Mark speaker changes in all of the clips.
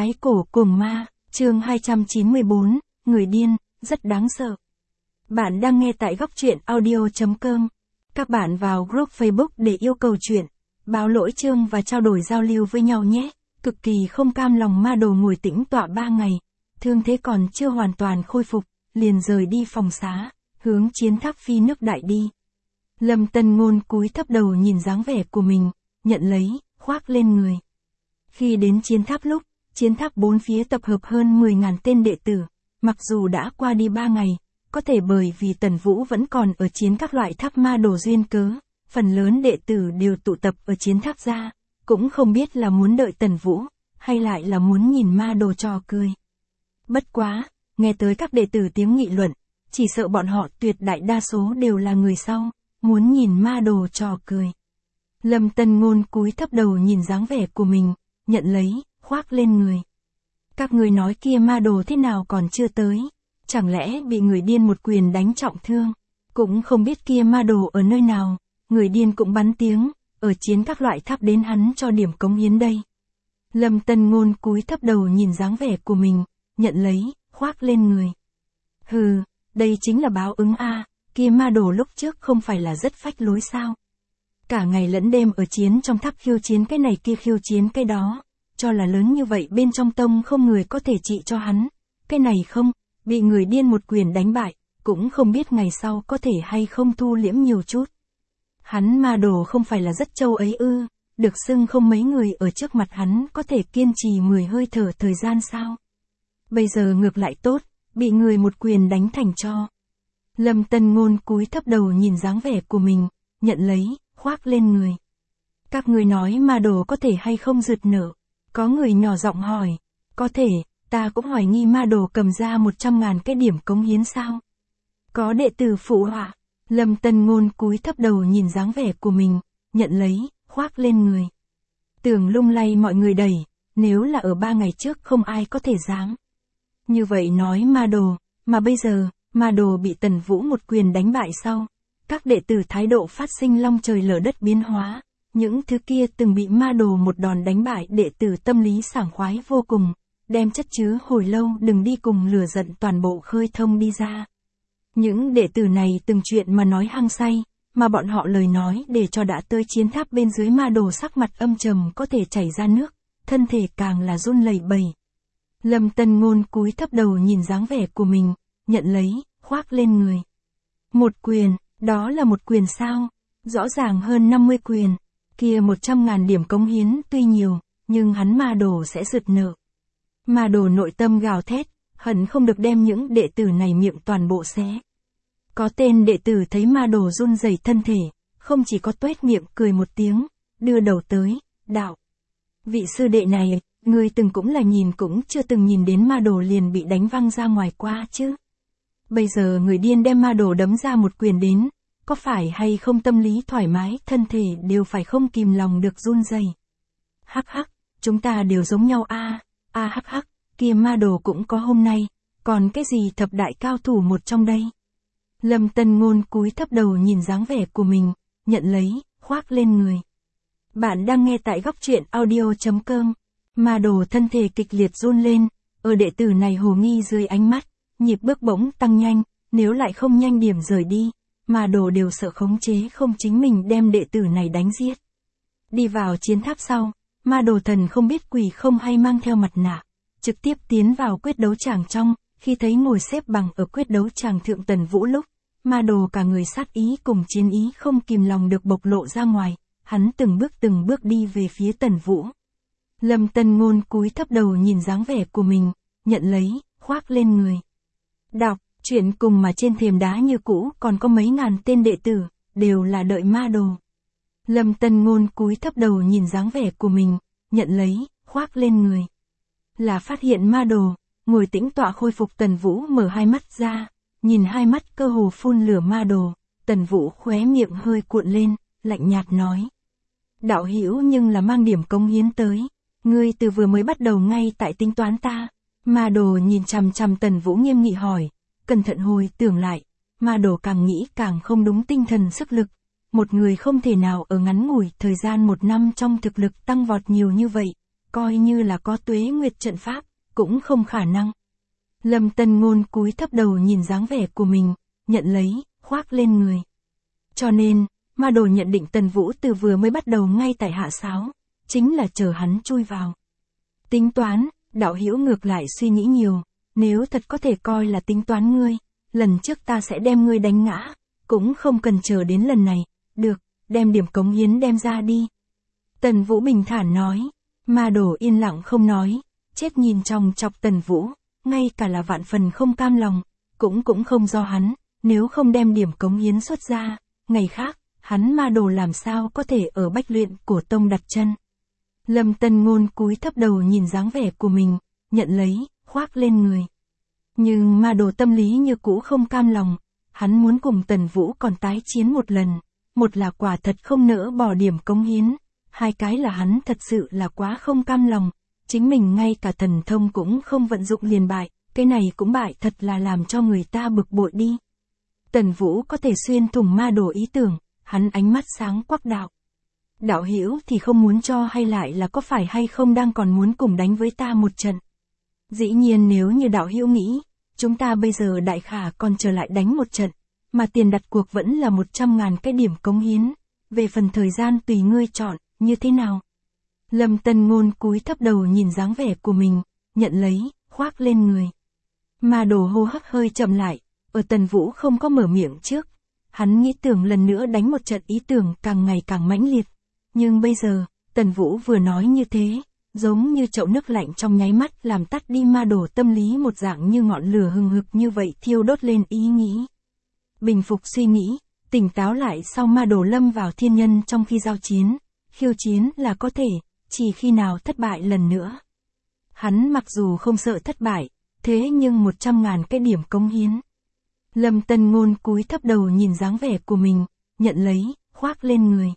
Speaker 1: Thái cổ cùng ma, chương 294, người điên, rất đáng sợ. Bạn đang nghe tại góc truyện audio.com. Các bạn vào group Facebook để yêu cầu chuyện, báo lỗi chương và trao đổi giao lưu với nhau nhé. Cực kỳ không cam lòng ma đồ ngồi tĩnh tọa 3 ngày, thương thế còn chưa hoàn toàn khôi phục, liền rời đi phòng xá, hướng chiến tháp phi nước đại đi. Lâm Tân Ngôn cúi thấp đầu nhìn dáng vẻ của mình, nhận lấy, khoác lên người. Khi đến chiến tháp lúc, chiến tháp bốn phía tập hợp hơn 10.000 tên đệ tử, mặc dù đã qua đi 3 ngày, có thể bởi vì Tần Vũ vẫn còn ở chiến các loại tháp ma đồ duyên cớ, phần lớn đệ tử đều tụ tập ở chiến tháp ra, cũng không biết là muốn đợi Tần Vũ, hay lại là muốn nhìn ma đồ trò cười. Bất quá, nghe tới các đệ tử tiếng nghị luận, chỉ sợ bọn họ tuyệt đại đa số đều là người sau, muốn nhìn ma đồ trò cười. Lâm Tân Ngôn cúi thấp đầu nhìn dáng vẻ của mình, nhận lấy, khoác lên người. Các người nói kia ma đồ thế nào còn chưa tới, chẳng lẽ bị người điên một quyền đánh trọng thương, cũng không biết kia ma đồ ở nơi nào, người điên cũng bắn tiếng, ở chiến các loại tháp đến hắn cho điểm cống hiến đây. Lâm Tân Ngôn cúi thấp đầu nhìn dáng vẻ của mình, nhận lấy, khoác lên người. Hừ, đây chính là báo ứng a, kia ma đồ lúc trước không phải là rất phách lối sao? Cả ngày lẫn đêm ở chiến trong tháp khiêu chiến cái này kia khiêu chiến cái đó, cho là lớn như vậy bên trong tông không người có thể trị cho hắn, cái này không, bị người điên một quyền đánh bại, cũng không biết ngày sau có thể hay không thu liễm nhiều chút. Hắn ma đồ không phải là rất trâu ấy ư, được xưng không mấy người ở trước mặt hắn có thể kiên trì 10 hơi thở thời gian sao. Bây giờ ngược lại tốt, bị người một quyền đánh thành cho. Lâm Tân Ngôn cúi thấp đầu nhìn dáng vẻ của mình, nhận lấy, khoác lên người. Các người nói ma đồ có thể hay không rượt nở? Có người nhỏ giọng hỏi. Có thể, ta cũng hoài nghi ma đồ cầm ra 100.000 cái điểm cống hiến sao? Có đệ tử phụ họa. Lâm Tân Ngôn cúi thấp đầu nhìn dáng vẻ của mình, nhận lấy, khoác lên người. Tưởng lung lay mọi người đẩy, nếu là ở 3 ngày trước không ai có thể dám. Như vậy nói ma đồ, mà bây giờ, ma đồ bị Tần Vũ một quyền đánh bại sau. Các đệ tử thái độ phát sinh long trời lở đất biến hóa, những thứ kia từng bị ma đồ một đòn đánh bại đệ tử tâm lý sảng khoái vô cùng, đem chất chứa hồi lâu đừng đi cùng lửa giận toàn bộ khơi thông đi ra. Những đệ tử này từng chuyện mà nói hăng say, mà bọn họ lời nói để cho đã tới chiến tháp bên dưới ma đồ sắc mặt âm trầm có thể chảy ra nước, thân thể càng là run lẩy bẩy. Lâm Tân Ngôn cúi thấp đầu nhìn dáng vẻ của mình, nhận lấy, khoác lên người. Một quyền, đó là một quyền sao? Rõ ràng hơn 50 quyền, kia 100.000 điểm cống hiến tuy nhiều, nhưng hắn ma đồ sẽ rượt nợ. Ma đồ nội tâm gào thét, hận không được đem những đệ tử này miệng toàn bộ xé. Có tên đệ tử thấy ma đồ run rẩy thân thể, không chỉ có tuét miệng cười một tiếng, đưa đầu tới, đạo. Vị sư đệ này, người từng cũng là nhìn cũng chưa từng nhìn đến ma đồ liền bị đánh văng ra ngoài qua chứ. Bây giờ người điên đem ma đồ đấm ra một quyền đến, có phải hay không tâm lý thoải mái, thân thể đều phải không kìm lòng được run rẩy. Hắc hắc, chúng ta đều giống nhau a, hắc hắc, kia ma đồ cũng có hôm nay, còn cái gì thập đại cao thủ một trong đây. Lâm Tân Ngôn cúi thấp đầu nhìn dáng vẻ của mình, nhận lấy, khoác lên người. Bạn đang nghe tại góc truyện audio.com. Ma đồ thân thể kịch liệt run lên, ở đệ tử này hồ nghi dưới ánh mắt, nhịp bước bỗng tăng nhanh, nếu lại không nhanh điểm rời đi, ma đồ đều sợ khống chế không chính mình đem đệ tử này đánh giết. Đi vào chiến tháp sau, ma đồ thần không biết quỷ không hay mang theo mặt nạ, trực tiếp tiến vào quyết đấu tràng trong, khi thấy ngồi xếp bằng ở quyết đấu tràng thượng Tần Vũ lúc, ma đồ cả người sát ý cùng chiến ý không kìm lòng được bộc lộ ra ngoài, hắn từng bước đi về phía Tần Vũ. Lâm Tân Ngôn cúi thấp đầu nhìn dáng vẻ của mình, nhận lấy, khoác lên người. Đọc, chuyện cùng mà trên thềm đá như cũ còn có mấy ngàn tên đệ tử, đều là đợi ma đồ. Lâm Tân Ngôn cúi thấp đầu nhìn dáng vẻ của mình, nhận lấy, khoác lên người. Là phát hiện ma đồ, ngồi tĩnh tọa khôi phục Tần Vũ mở hai mắt ra, nhìn hai mắt cơ hồ phun lửa ma đồ, Tần Vũ khóe miệng hơi cuộn lên, lạnh nhạt nói. Đạo hữu nhưng là mang điểm cống hiến tới, ngươi từ vừa mới bắt đầu ngay tại tính toán ta. Ma đồ nhìn chằm chằm Tần Vũ nghiêm nghị hỏi, cẩn thận hồi tưởng lại, ma đồ càng nghĩ càng không đúng tinh thần sức lực. Một người không thể nào ở ngắn ngủi thời gian 1 năm trong thực lực tăng vọt nhiều như vậy, coi như là có Tuế Nguyệt trận pháp, cũng không khả năng. Lâm Tân Ngôn cúi thấp đầu nhìn dáng vẻ của mình, nhận lấy, khoác lên người. Cho nên, ma đồ nhận định Tần Vũ từ vừa mới bắt đầu ngay tại hạ sáo, chính là chờ hắn chui vào. Tính toán, đạo hữu ngược lại suy nghĩ nhiều, nếu thật có thể coi là tính toán ngươi, lần trước ta sẽ đem ngươi đánh ngã, cũng không cần chờ đến lần này, được, đem điểm cống hiến đem ra đi. Tần Vũ bình thản nói, ma đồ yên lặng không nói, chết nhìn trong chọc Tần Vũ, ngay cả là vạn phần không cam lòng, cũng không do hắn, nếu không đem điểm cống hiến xuất ra, ngày khác, hắn ma đồ làm sao có thể ở Bách Luyện Cổ Tông đặt chân. Lâm Tân Ngôn cúi thấp đầu nhìn dáng vẻ của mình, nhận lấy, khoác lên người. Nhưng ma đồ tâm lý như cũ không cam lòng, hắn muốn cùng Tần Vũ còn tái chiến một lần, một là quả thật không nỡ bỏ điểm cống hiến, hai cái là hắn thật sự là quá không cam lòng, chính mình ngay cả thần thông cũng không vận dụng liền bại, cái này cũng bại thật là làm cho người ta bực bội đi. Tần Vũ có thể xuyên thủng ma đồ ý tưởng, hắn ánh mắt sáng quắc đạo. Đạo hữu thì không muốn cho hay lại là có phải hay không đang còn muốn cùng đánh với ta một trận. Dĩ nhiên nếu như đạo hữu nghĩ, chúng ta bây giờ đại khả còn trở lại đánh một trận, mà tiền đặt cuộc vẫn là 100.000 cái điểm cống hiến, về phần thời gian tùy ngươi chọn, như thế nào? Lâm Tân Ngôn cúi thấp đầu nhìn dáng vẻ của mình, nhận lấy, khoác lên người. Ma đồ hô hấp hơi chậm lại, ở Tần Vũ không có mở miệng trước. Hắn nghĩ tưởng lần nữa đánh một trận ý tưởng càng ngày càng mãnh liệt. Nhưng bây giờ, Tần Vũ vừa nói như thế, giống như chậu nước lạnh trong nháy mắt làm tắt đi ma đồ tâm lý một dạng như ngọn lửa hừng hực như vậy thiêu đốt lên ý nghĩ. Bình phục suy nghĩ, tỉnh táo lại sau ma đồ lâm vào thiên nhân trong khi giao chiến, khiêu chiến là có thể, chỉ khi nào thất bại lần nữa. Hắn mặc dù không sợ thất bại, thế nhưng 100.000 cái điểm cống hiến. Lâm Tân Ngôn cúi thấp đầu nhìn dáng vẻ của mình, nhận lấy, khoác lên người.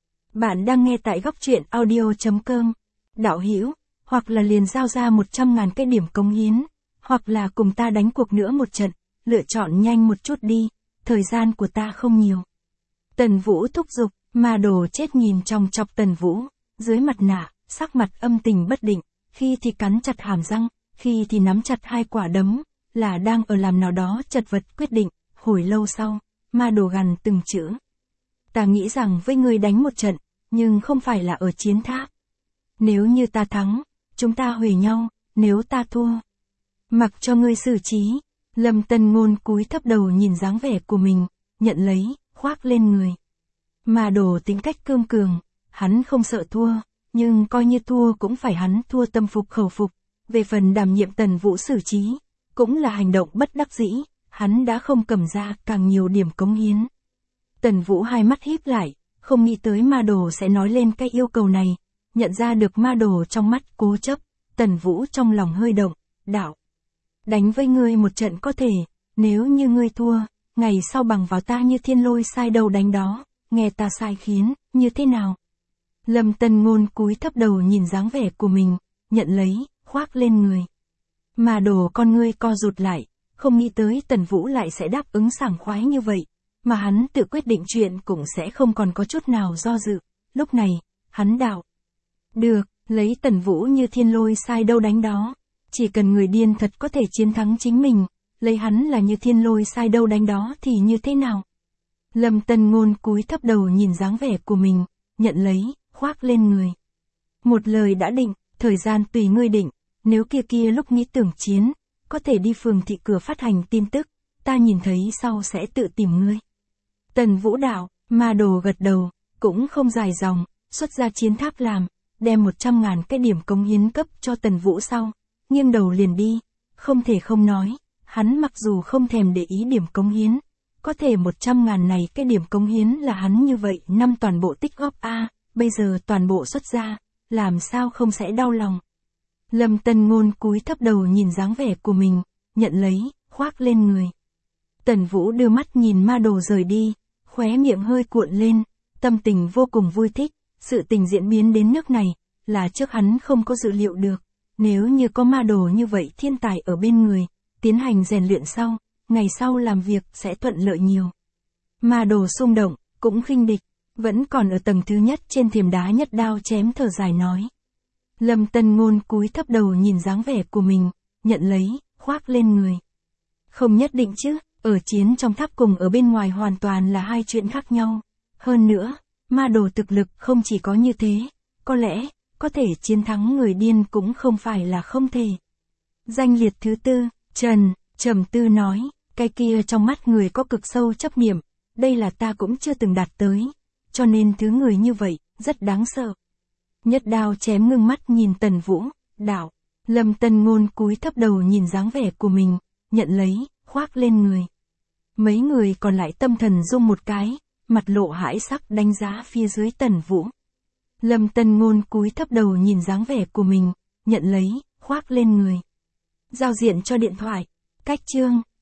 Speaker 1: Bạn đang nghe tại góc truyện audio.com. Đạo hữu, hoặc là liền giao ra 100.000 cái điểm cống hiến, hoặc là cùng ta đánh cuộc nữa một trận, lựa chọn nhanh một chút đi, thời gian của ta không nhiều. Tần Vũ thúc giục, ma đồ chết nhìn trong chọc Tần Vũ, dưới mặt nạ, sắc mặt âm tình bất định, khi thì cắn chặt hàm răng, khi thì nắm chặt hai quả đấm, là đang ở làm nào đó chật vật quyết định. Hồi lâu sau, ma đồ gằn từng chữ. Ta nghĩ rằng với ngươi đánh một trận, nhưng không phải là ở chiến tháp. Nếu như ta thắng, chúng ta huề nhau, nếu ta thua, mặc cho ngươi xử trí. Lâm Tân Ngôn cúi thấp đầu nhìn dáng vẻ của mình, nhận lấy, khoác lên người. Ma đồ tính cách cương cường, hắn không sợ thua, nhưng coi như thua cũng phải hắn thua tâm phục khẩu phục. Về phần đảm nhiệm Tần Vũ xử trí, cũng là hành động bất đắc dĩ, hắn đã không cầm ra càng nhiều điểm cống hiến. Tần Vũ hai mắt híp lại, không nghĩ tới ma đồ sẽ nói lên cái yêu cầu này, nhận ra được ma đồ trong mắt cố chấp, Tần Vũ trong lòng hơi động, đạo. Đánh với ngươi một trận có thể, nếu như ngươi thua, ngày sau bằng vào ta như thiên lôi sai đâu đánh đó, nghe ta sai khiến, như thế nào? Lâm Tân Ngôn cúi thấp đầu nhìn dáng vẻ của mình, nhận lấy, khoác lên người. Ma đồ con ngươi co rụt lại, không nghĩ tới Tần Vũ lại sẽ đáp ứng sảng khoái như vậy, mà hắn tự quyết định chuyện cũng sẽ không còn có chút nào do dự. Lúc này, hắn đạo. Được, lấy Tần Vũ như thiên lôi sai đâu đánh đó, chỉ cần người điên thật có thể chiến thắng chính mình, lấy hắn là như thiên lôi sai đâu đánh đó thì như thế nào? Lâm Tân Ngôn cúi thấp đầu nhìn dáng vẻ của mình, nhận lấy, khoác lên người. Một lời đã định, thời gian tùy ngươi định, nếu kia lúc nghĩ tưởng chiến, có thể đi phường thị cửa phát hành tin tức, ta nhìn thấy sau sẽ tự tìm ngươi. Tần Vũ đạo, ma đồ gật đầu, cũng không dài dòng, xuất ra chiến tháp làm, đem 100.000 cái điểm cống hiến cấp cho Tần Vũ sau, nghiêng đầu liền đi, không thể không nói, hắn mặc dù không thèm để ý điểm cống hiến, có thể 100.000 này cái điểm cống hiến là hắn như vậy năm toàn bộ tích góp bây giờ toàn bộ xuất ra, làm sao không sẽ đau lòng. Lâm Tân Ngôn cúi thấp đầu nhìn dáng vẻ của mình, nhận lấy, khoác lên người. Tần Vũ đưa mắt nhìn ma đồ rời đi, khóe miệng hơi cuộn lên, tâm tình vô cùng vui thích, sự tình diễn biến đến nước này, là trước hắn không có dự liệu được, nếu như có ma đồ như vậy thiên tài ở bên người, tiến hành rèn luyện sau, ngày sau làm việc sẽ thuận lợi nhiều. Ma đồ xung động, cũng khinh địch, vẫn còn ở tầng thứ nhất trên thềm đá nhất đao chém thở dài nói. Lâm Tân Ngôn cúi thấp đầu nhìn dáng vẻ của mình, nhận lấy, khoác lên người. Không nhất định chứ, ở chiến trong tháp cùng ở bên ngoài hoàn toàn là hai chuyện khác nhau. Hơn nữa, ma đồ thực lực không chỉ có như thế, có lẽ, có thể chiến thắng người điên cũng không phải là không thể. Danh liệt thứ tư, Trần, trầm tư nói, cái kia trong mắt người có cực sâu chấp niệm, đây là ta cũng chưa từng đạt tới, cho nên thứ người như vậy, rất đáng sợ. Nhất đao chém ngưng mắt nhìn Tần Vũ, đạo, Lâm Tân Ngôn cúi thấp đầu nhìn dáng vẻ của mình, nhận lấy, khoác lên người. Mấy người còn lại tâm thần rung một cái, mặt lộ hãi sắc đánh giá phía dưới Tần Vũ. Lâm Tân Ngôn cúi thấp đầu nhìn dáng vẻ của mình, nhận lấy, khoác lên người. Giao diện cho điện thoại, cách chương.